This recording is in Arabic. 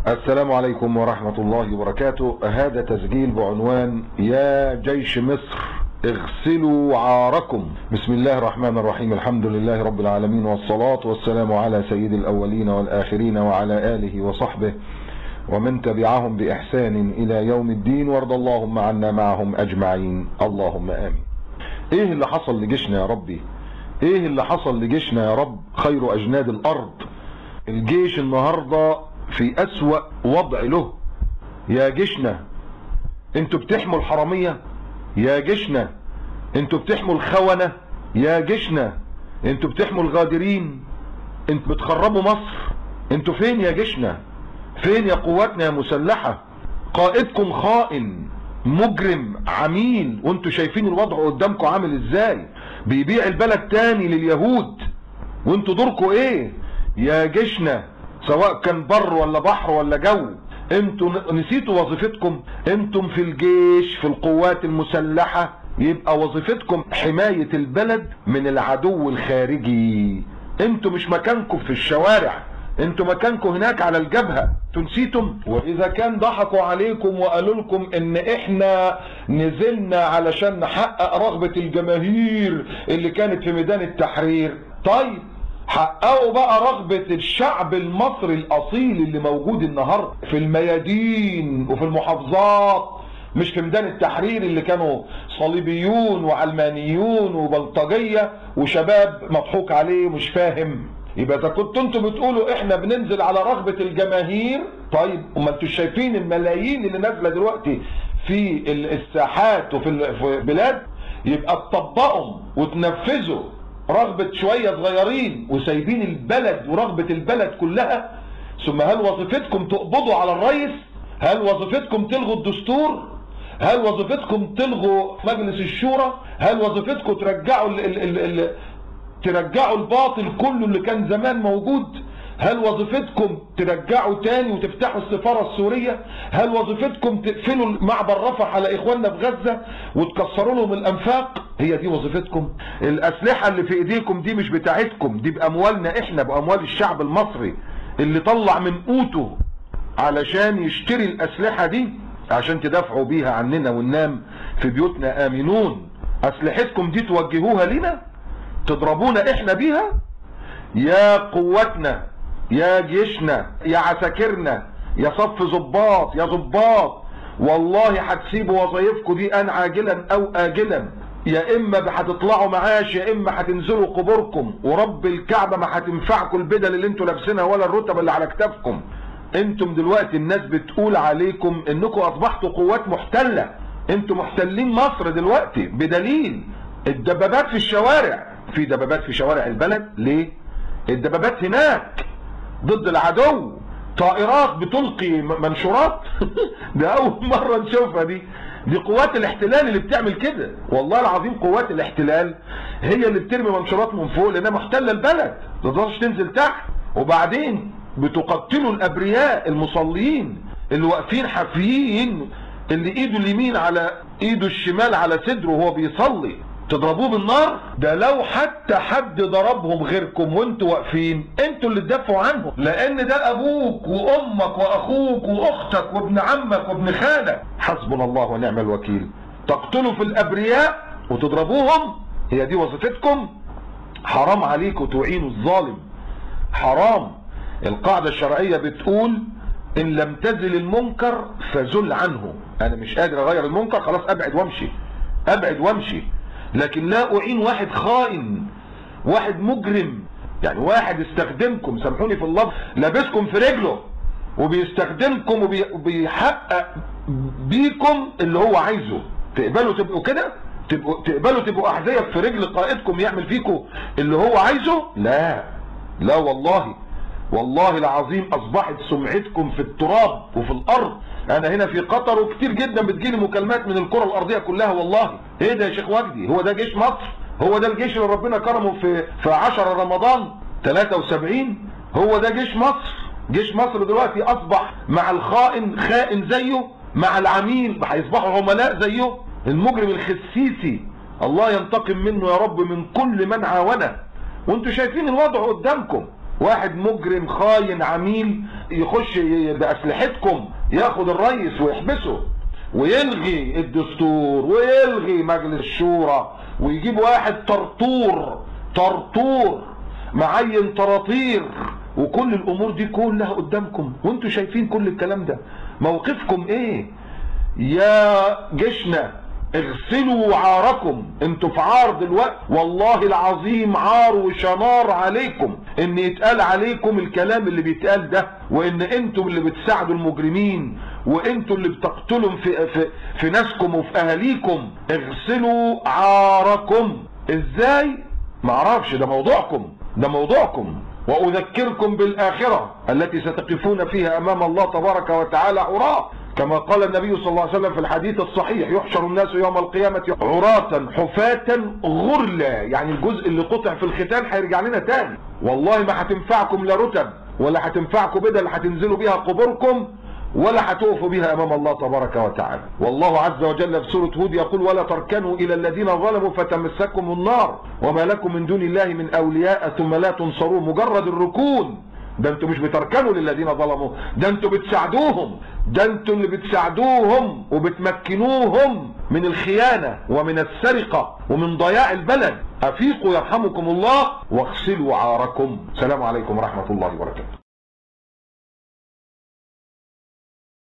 السلام عليكم ورحمة الله وبركاته. هذا تسجيل بعنوان يا جيش مصر اغسلوا عاركم. بسم الله الرحمن الرحيم، الحمد لله رب العالمين، والصلاة والسلام على سيد الأولين والآخرين وعلى آله وصحبه ومن تبعهم بإحسان إلى يوم الدين، وارض اللهم عنا معهم أجمعين، اللهم آمين. ايه اللي حصل لجيشنا يا ربي؟ ايه اللي حصل لجيشنا يا رب؟ خير أجناد الأرض. الجيش النهاردة في أسوأ وضع له. يا جيشنا انتوا بتحموا الحرامية، يا جيشنا انتوا بتحموا الخونة، يا جيشنا انتوا بتحموا الغادرين، انتوا بتخربوا مصر. انتوا فين يا جيشنا؟ فين يا قواتنا يا مسلحة؟ قائدكم خائن مجرم عميل، وانتوا شايفين الوضع قدامكم عامل ازاي، بيبيع البلد تاني لليهود، وانتوا دوركم ايه يا جيشنا؟ سواء كان بر ولا بحر ولا جو، انتوا نسيتوا وظيفتكم. انتم في الجيش، في القوات المسلحة، يبقى وظيفتكم حماية البلد من العدو الخارجي. انتوا مش مكانكم في الشوارع، انتوا مكانكم هناك على الجبهة. انتوا نسيتم؟ واذا كان ضحكوا عليكم وقالوا لكم ان احنا نزلنا علشان نحقق رغبة الجماهير اللي كانت في ميدان التحرير، طيب حققوا بقى رغبة الشعب المصري الأصيل اللي موجود النهاردة في الميادين وفي المحافظات، مش في ميدان التحرير اللي كانوا صليبيون وعلمانيون وبلطجية وشباب مضحوك عليه مش فاهم. يبقى اذا كنتوا انتوا بتقولوا احنا بننزل على رغبة الجماهير، طيب وما انتوا شايفين الملايين اللي نازله دلوقتي في الساحات وفي البلاد، يبقى تطبقوا وتنفذوا رغبة شوية صغيرين وسايبين البلد ورغبة البلد كلها. ثم هل وظيفتكم تقبضوا على الرئيس؟ هل وظيفتكم تلغوا الدستور؟ هل وظيفتكم تلغوا مجلس الشورى؟ هل وظيفتكم ترجعوا الباطل كله اللي كان زمان موجود؟ هل وظيفتكم ترجعوا تاني وتفتحوا السفارة السورية؟ هل وظيفتكم تقفلوا معبر رفح على اخواننا في غزة وتكسروا لهم الانفاق؟ هي دي وظيفتكم؟ الاسلحة اللي في ايديكم دي مش بتاعتكم، دي باموالنا احنا، باموال الشعب المصري اللي طلع من قوته علشان يشتري الاسلحة دي عشان تدافعوا بيها عننا وننام في بيوتنا امنون. اسلحتكم دي توجهوها لنا تضربونا احنا بيها؟ يا قوتنا، يا جيشنا، يا عساكرنا، يا صف ضباط، يا ضباط، والله هتسيبوا وظايفكم دي ان عاجلا او اجلا. يا اما هتطلعوا معاش، يا اما هتنزلوا قبوركم، ورب الكعبه ما هتنفعكم البدل اللي انتوا لابسينها ولا الرتب اللي على كتافكم. انتم دلوقتي الناس بتقول عليكم انكم اصبحتوا قوات محتله. انتم محتلين مصر دلوقتي بدليل الدبابات في الشوارع. في دبابات في شوارع البلد، ليه؟ الدبابات هناك ضد العدو، طائرات بتلقي منشورات ده اول مرة نشوفها. دي قوات الاحتلال اللي بتعمل كده، والله العظيم قوات الاحتلال هي اللي بترمي منشورات من فوق لانها محتلة البلد، ما تقدرش تنزل تحت. وبعدين بتقتلوا الابرياء المصلين اللي واقفين حافيين، اللي ايده اليمين على ايده الشمال على صدره وهو بيصلي، تضربوه بالنار. ده لو حتى حد ضربهم غيركم وانتوا واقفين، انتوا اللي تدافعوا عنهم، لان ده ابوك وامك واخوك واختك وابن عمك وابن خالك. حسبنا الله ونعم الوكيل. تقتلوا في الابرياء وتضربوهم، هي دي وظيفتكم؟ حرام عليكم تعينوا الظالم، حرام. القاعدة الشرعية بتقول ان لم تزل المنكر فزل عنه. انا مش قادر اغير المنكر، خلاص ابعد وامشي، ابعد وامشي. لكن لا اعين واحد خائن، واحد مجرم، يعني واحد استخدمكم، سامحوني في اللفظ، لابسكم في رجله وبيستخدمكم وبيحقق بيكم اللي هو عايزه. تقبلوا تبقوا كده؟ تقبلوا تبقوا احذية في رجل قائدكم يعمل فيكم اللي هو عايزه؟ لا لا، والله العظيم اصبحت سمعتكم في التراب وفي الارض. انا هنا في قطر وكتير جدا بتجيلي مكالمات من الكرة الارضية كلها، والله ايه ده يا شيخ وجدي؟ هو ده جيش مصر؟ هو ده الجيش اللي ربنا كرمه في 10 رمضان 73؟ هو ده جيش مصر؟ جيش مصر دلوقتي اصبح مع الخائن خائن زيه، مع العميل هيصبحوا عملاء زيه. المجرم الخسيسي الله ينتقم منه يا رب من كل من عاونه. وانتوا شايفين الوضع قدامكم، واحد مجرم خاين عميل يخش بأسلحتكم ياخد الرئيس ويحبسه ويلغي الدستور ويلغي مجلس الشورى ويجيب واحد طرطور معين طراطير، وكل الامور دي كلها قدامكم وانتوا شايفين كل الكلام ده. موقفكم ايه يا جيشنا؟ اغسلوا عاركم، انتوا في عار دلوقتي، والله العظيم عار وشنار عليكم ان يتقال عليكم الكلام اللي بيتقال ده، وان انتوا اللي بتساعدوا المجرمين، وانتوا اللي بتقتلوا في ناسكم وفي اهاليكم. اغسلوا عاركم. ازاي؟ معرفش، ده موضوعكم. واذكركم بالاخره التي ستقفون فيها امام الله تبارك وتعالى عراة، كما قال النبي صلى الله عليه وسلم في الحديث الصحيح: يحشر الناس يوم القيامة عراة حفاة غرلا. يعني الجزء اللي قطع في الختان هيرجع لنا تاني. والله ما هتنفعكم لا رتب، ولا هتنفعكم بدل هتنزلوا بيها قبوركم، ولا هتقفوا بها امام الله تبارك وتعالى. والله عز وجل في سورة هود يقول: ولا تركنوا الى الذين ظلموا فتمسكم النار وما لكم من دون الله من اولياء ثم لا تنصرون. مجرد الركون ده انتوا مش بتركنوا للذين ظلموا، ده انتوا بتساعدوهم، ده انتوا اللي بتساعدوهم وبتمكنوهم من الخيانة ومن السرقة ومن ضياع البلد. افيقوا يرحمكم الله واغسلوا عاركم. السلام عليكم ورحمة الله وبركاته.